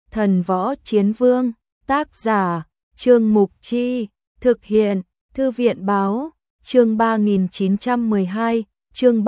Thần Võ Chiến Vương, tác giả, Trương Mục Chi, thực hiện, Thư viện Báo, chương 3912, chương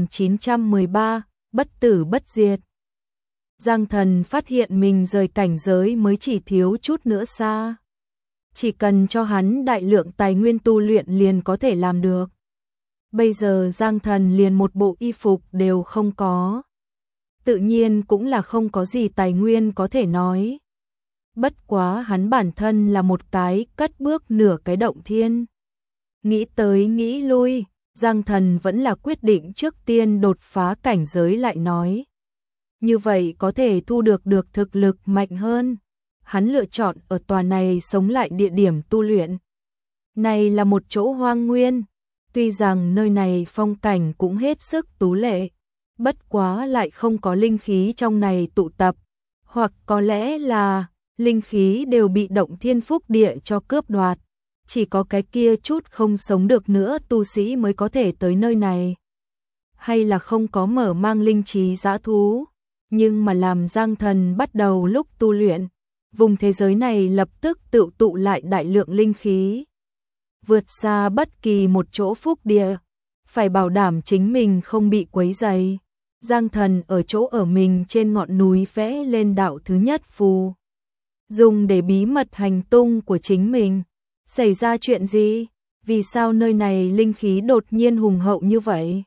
3913, bất tử bất diệt. Giang Thần phát hiện mình rời cảnh giới mới chỉ thiếu chút nữa xa. Chỉ cần cho hắn đại lượng tài nguyên tu luyện liền có thể làm được. Bây giờ Giang Thần liền một bộ y phục đều không có. Tự nhiên cũng là không có gì tài nguyên có thể nói. Bất quá hắn bản thân là một cái cất bước nửa cái động thiên. Nghĩ tới nghĩ lui, Giang Thần vẫn là quyết định trước tiên đột phá cảnh giới lại nói. Như vậy có thể thu được thực lực mạnh hơn. Hắn lựa chọn ở tòa này sống lại địa điểm tu luyện. Này là một chỗ hoang nguyên. Tuy rằng nơi này phong cảnh cũng hết sức tú lệ, bất quá lại không có linh khí trong này tụ tập, hoặc có lẽ là linh khí đều bị động thiên phúc địa cho cướp đoạt, chỉ có cái kia chút không sống được nữa tu sĩ mới có thể tới nơi này. Hay là không có mở mang linh trí dã thú, nhưng mà làm Giang Thần bắt đầu lúc tu luyện, vùng thế giới này lập tức tựu tụ lại đại lượng linh khí. Vượt xa bất kỳ một chỗ phúc địa, phải bảo đảm chính mình không bị quấy rầy. Giang Thần ở chỗ ở mình trên ngọn núi vẽ lên đạo thứ nhất phù, dùng để bí mật hành tung của chính mình. Xảy ra chuyện gì? Vì sao nơi này linh khí đột nhiên hùng hậu như vậy?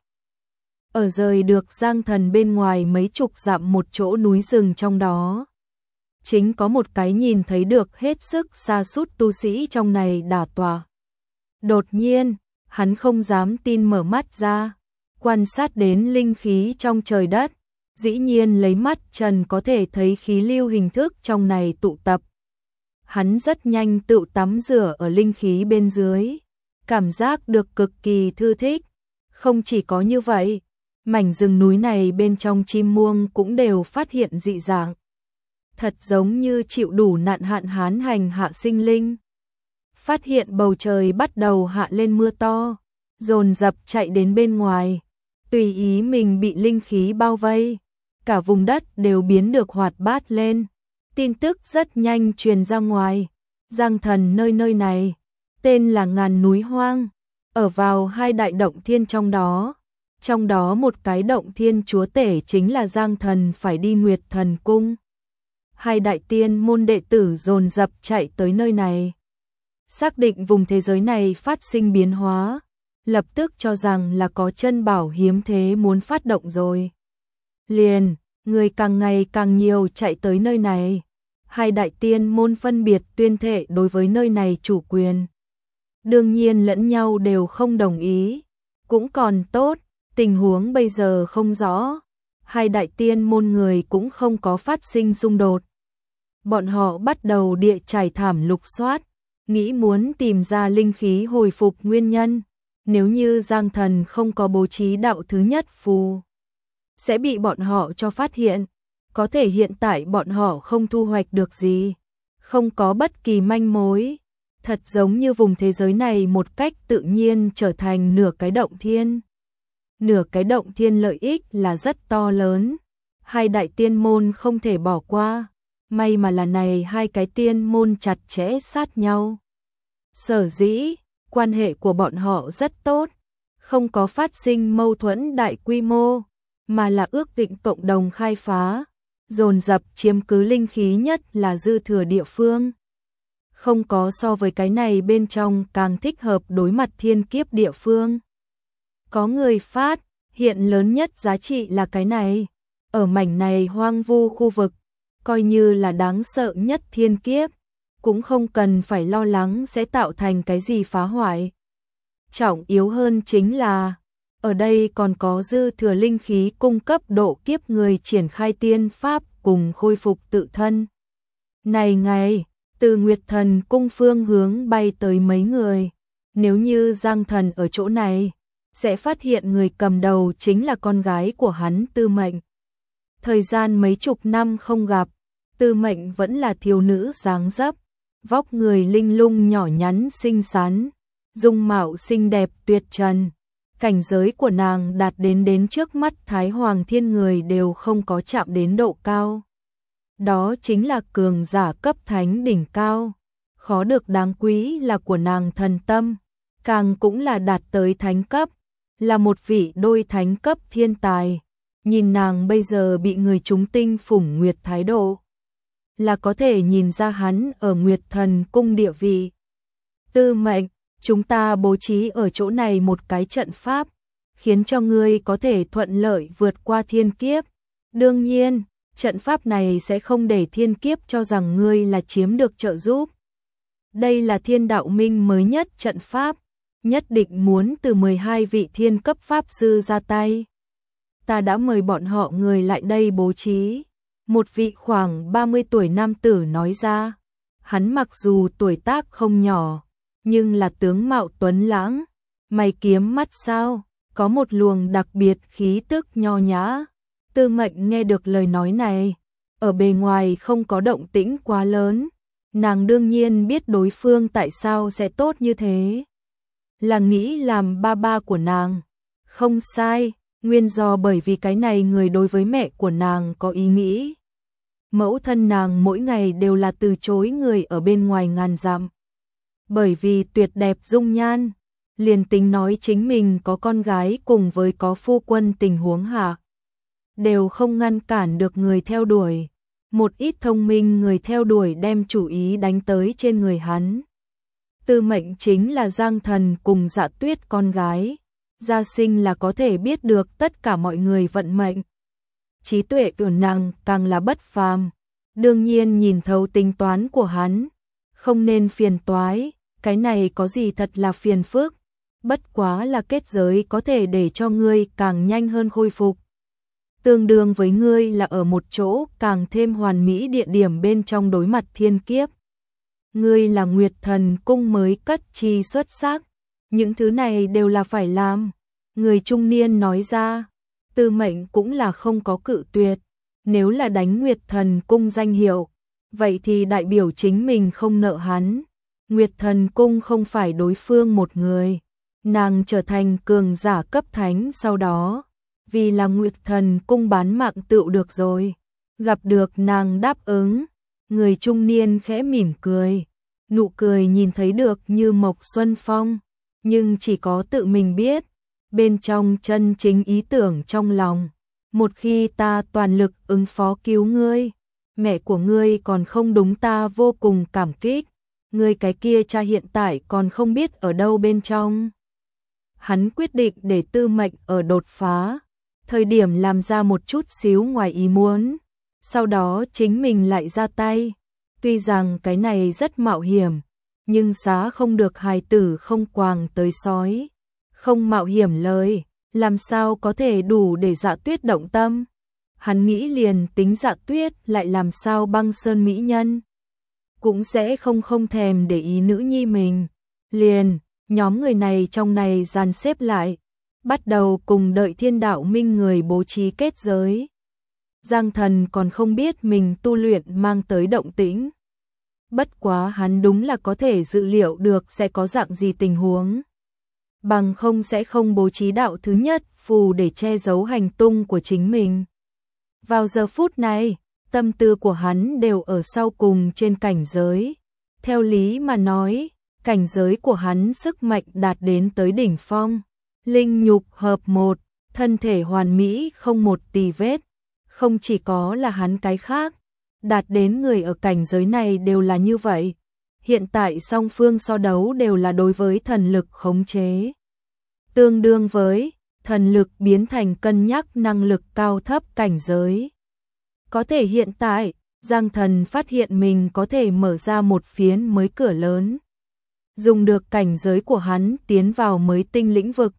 Ở rời được Giang Thần bên ngoài mấy chục dặm một chỗ núi rừng trong đó, chính có một cái nhìn thấy được hết sức xa sút tu sĩ trong này đả tọa. Đột nhiên, hắn không dám tin mở mắt ra, quan sát đến linh khí trong trời đất, dĩ nhiên lấy mắt trần có thể thấy khí lưu hình thức trong này tụ tập. Hắn rất nhanh tự tắm rửa ở linh khí bên dưới, cảm giác được cực kỳ thư thích. Không chỉ có như vậy, mảnh rừng núi này bên trong chim muông cũng đều phát hiện dị dạng. Thật giống như chịu đủ nạn hạn hán hành hạ sinh linh. Phát hiện bầu trời bắt đầu hạ lên mưa to, dồn dập chạy đến bên ngoài, tùy ý mình bị linh khí bao vây, cả vùng đất đều biến được hoạt bát lên. Tin tức rất nhanh truyền ra ngoài, Giang Thần nơi này, tên là Ngàn Núi Hoang, ở vào hai đại động thiên trong đó một cái động thiên chúa tể chính là Giang Thần phải đi Nguyệt Thần Cung. Hai đại tiên môn đệ tử dồn dập chạy tới nơi này. Xác định vùng thế giới này phát sinh biến hóa, lập tức cho rằng là có chân bảo hiếm thế muốn phát động rồi. Liền, người càng ngày càng nhiều chạy tới nơi này. Hai đại tiên môn phân biệt tuyên thệ đối với nơi này chủ quyền. Đương nhiên lẫn nhau đều không đồng ý, cũng còn tốt, tình huống bây giờ không rõ. Hai đại tiên môn người cũng không có phát sinh xung đột. Bọn họ bắt đầu địa trải thảm lục soát, nghĩ muốn tìm ra linh khí hồi phục nguyên nhân. Nếu như Giang Thần không có bố trí đạo thứ nhất phù, sẽ bị bọn họ cho phát hiện. Có thể hiện tại bọn họ không thu hoạch được gì, không có bất kỳ manh mối. Thật giống như vùng thế giới này một cách tự nhiên trở thành nửa cái động thiên. Nửa cái động thiên lợi ích là rất to lớn. Hai đại tiên môn không thể bỏ qua. May mà là này hai cái tiên môn chặt chẽ sát nhau. Sở dĩ, quan hệ của bọn họ rất tốt, không có phát sinh mâu thuẫn đại quy mô, mà là ước định cộng đồng khai phá, dồn dập chiếm cứ linh khí nhất là dư thừa địa phương. Không có so với cái này bên trong càng thích hợp đối mặt thiên kiếp địa phương. Có người phát, hiện lớn nhất giá trị là cái này. Ở mảnh này hoang vu khu vực, coi như là đáng sợ nhất thiên kiếp, cũng không cần phải lo lắng sẽ tạo thành cái gì phá hoại. Trọng yếu hơn chính là, ở đây còn có dư thừa linh khí cung cấp độ kiếp người triển khai tiên pháp cùng khôi phục tự thân. Này ngày, từ Nguyệt Thần Cung phương hướng bay tới mấy người, nếu như Giang Thần ở chỗ này, sẽ phát hiện người cầm đầu chính là con gái của hắn Tư Mệnh. Thời gian mấy chục năm không gặp, Tư Mệnh vẫn là thiếu nữ dáng dấp, vóc người linh lung nhỏ nhắn xinh xắn, dung mạo xinh đẹp tuyệt trần. Cảnh giới của nàng đạt đến trước mắt Thái Hoàng Thiên người đều không có chạm đến độ cao. đó chính là cường giả cấp thánh đỉnh cao. Khó được đáng quý là của nàng thần tâm, càng cũng là đạt tới thánh cấp, là một vị đôi thánh cấp thiên tài. Nhìn nàng bây giờ bị người chúng tinh phủng Nguyệt thái độ, là có thể nhìn ra hắn ở Nguyệt Thần cung địa vị. Tư Mệnh, chúng ta bố trí ở chỗ này một cái trận pháp, khiến cho ngươi có thể thuận lợi vượt qua thiên kiếp. Đương nhiên, trận pháp này sẽ không để thiên kiếp cho rằng ngươi là chiếm được trợ giúp. Đây là Thiên Đạo Minh mới nhất trận pháp, nhất định muốn từ 12 vị thiên cấp pháp sư ra tay. Ta đã mời bọn họ người lại đây bố trí. Một vị khoảng 30 tuổi nam tử nói ra. Hắn mặc dù tuổi tác không nhỏ, nhưng là tướng mạo tuấn lãng, mày kiếm mắt sao, có một luồng đặc biệt khí tức nho nhã. Tư Mệnh nghe được lời nói này, ở bề ngoài không có động tĩnh quá lớn, nàng đương nhiên biết đối phương tại sao sẽ tốt như thế. Là nghĩ làm ba ba của nàng. Không sai, nguyên do bởi vì cái này người đối với mẹ của nàng có ý nghĩ. Mẫu thân nàng mỗi ngày đều là từ chối người ở bên ngoài ngàn dặm. Bởi vì tuyệt đẹp dung nhan, liền tính nói chính mình có con gái cùng với có phu quân tình huống hạ, đều không ngăn cản được người theo đuổi. Một ít thông minh người theo đuổi đem chủ ý đánh tới trên người hắn. Tư Mệnh chính là Giang Thần cùng Dạ Tuyết con gái. Gia sinh là có thể biết được tất cả mọi người vận mệnh. Trí tuệ của nàng càng là bất phàm. Đương nhiên nhìn thấu tính toán của hắn. Không nên phiền toái, cái này có gì thật là phiền phức. Bất quá là kết giới có thể để cho ngươi càng nhanh hơn khôi phục. Tương đương với ngươi là ở một chỗ càng thêm hoàn mỹ địa điểm bên trong đối mặt thiên kiếp. Ngươi là Nguyệt Thần cung mới cất chi xuất sắc. Những thứ này đều là phải làm. Người trung niên nói ra. Tư Mệnh cũng là không có cự tuyệt. Nếu là đánh Nguyệt Thần cung danh hiệu, vậy thì đại biểu chính mình không nợ hắn. Nguyệt Thần cung không phải đối phương một người. Nàng trở thành cường giả cấp thánh sau đó. Vì là Nguyệt Thần cung bán mạng tựu được rồi. Gặp được nàng đáp ứng. Người trung niên khẽ mỉm cười. Nụ cười nhìn thấy được như mộc xuân phong. Nhưng chỉ có tự mình biết. Bên trong chân chính ý tưởng trong lòng. Một khi ta toàn lực ứng phó cứu ngươi, mẹ của ngươi còn không đúng ta vô cùng cảm kích. Ngươi cái kia cha hiện tại còn không biết ở đâu bên trong. Hắn quyết định để Tư Mệnh ở đột phá. Thời điểm làm ra một chút xíu ngoài ý muốn. Sau đó chính mình lại ra tay. Tuy rằng cái này rất mạo hiểm, nhưng giá không được hài tử không quàng tới sói. Không mạo hiểm lời, làm sao có thể đủ để Dạ Tuyết động tâm. Hắn nghĩ liền tính Dạ Tuyết lại làm sao băng sơn mỹ nhân. Cũng sẽ không thèm để ý nữ nhi mình. Liền, nhóm người này trong này dàn xếp lại. Bắt đầu cùng đợi Thiên Đạo Minh người bố trí kết giới. Giang Thần còn không biết mình tu luyện mang tới động tĩnh. Bất quá hắn đúng là có thể dự liệu được sẽ có dạng gì tình huống. Bằng không sẽ không bố trí đạo thứ nhất phù để che giấu hành tung của chính mình. Vào giờ phút này, tâm tư của hắn đều ở sau cùng trên cảnh giới. Theo lý mà nói, cảnh giới của hắn sức mạnh đạt đến tới đỉnh phong. Linh nhục hợp một, thân thể hoàn mỹ không một tì vết. Không chỉ có là hắn cái khác, đạt đến người ở cảnh giới này đều là như vậy. Hiện tại song phương so đấu đều là đối với thần lực khống chế. Tương đương với thần lực biến thành cân nhắc năng lực cao thấp cảnh giới. Có thể hiện tại, Giang Thần phát hiện mình có thể mở ra một phiến mới cửa lớn. Dùng được cảnh giới của hắn tiến vào mới tinh lĩnh vực.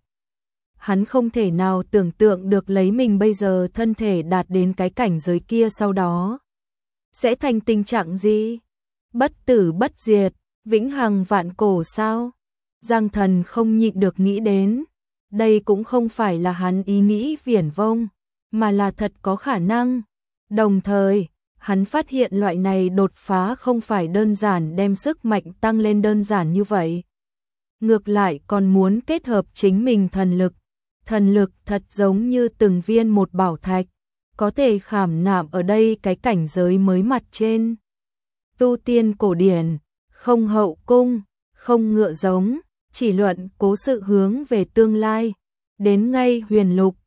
Hắn không thể nào tưởng tượng được lấy mình bây giờ thân thể đạt đến cái cảnh giới kia sau đó. Sẽ thành tình trạng gì? Bất tử bất diệt, vĩnh hằng vạn cổ sao? Giang Thần không nhịn được nghĩ đến. Đây cũng không phải là hắn ý nghĩ viển vông, mà là thật có khả năng. Đồng thời, hắn phát hiện loại này đột phá không phải đơn giản đem sức mạnh tăng lên đơn giản như vậy. Ngược lại còn muốn kết hợp chính mình thần lực. Thần lực thật giống như từng viên một bảo thạch, có thể khảm nạm ở đây cái cảnh giới mới mặt trên. Tu tiên cổ điển, không hậu cung, không ngựa giống, chỉ luận cố sự hướng về tương lai. Đến ngay huyền lục,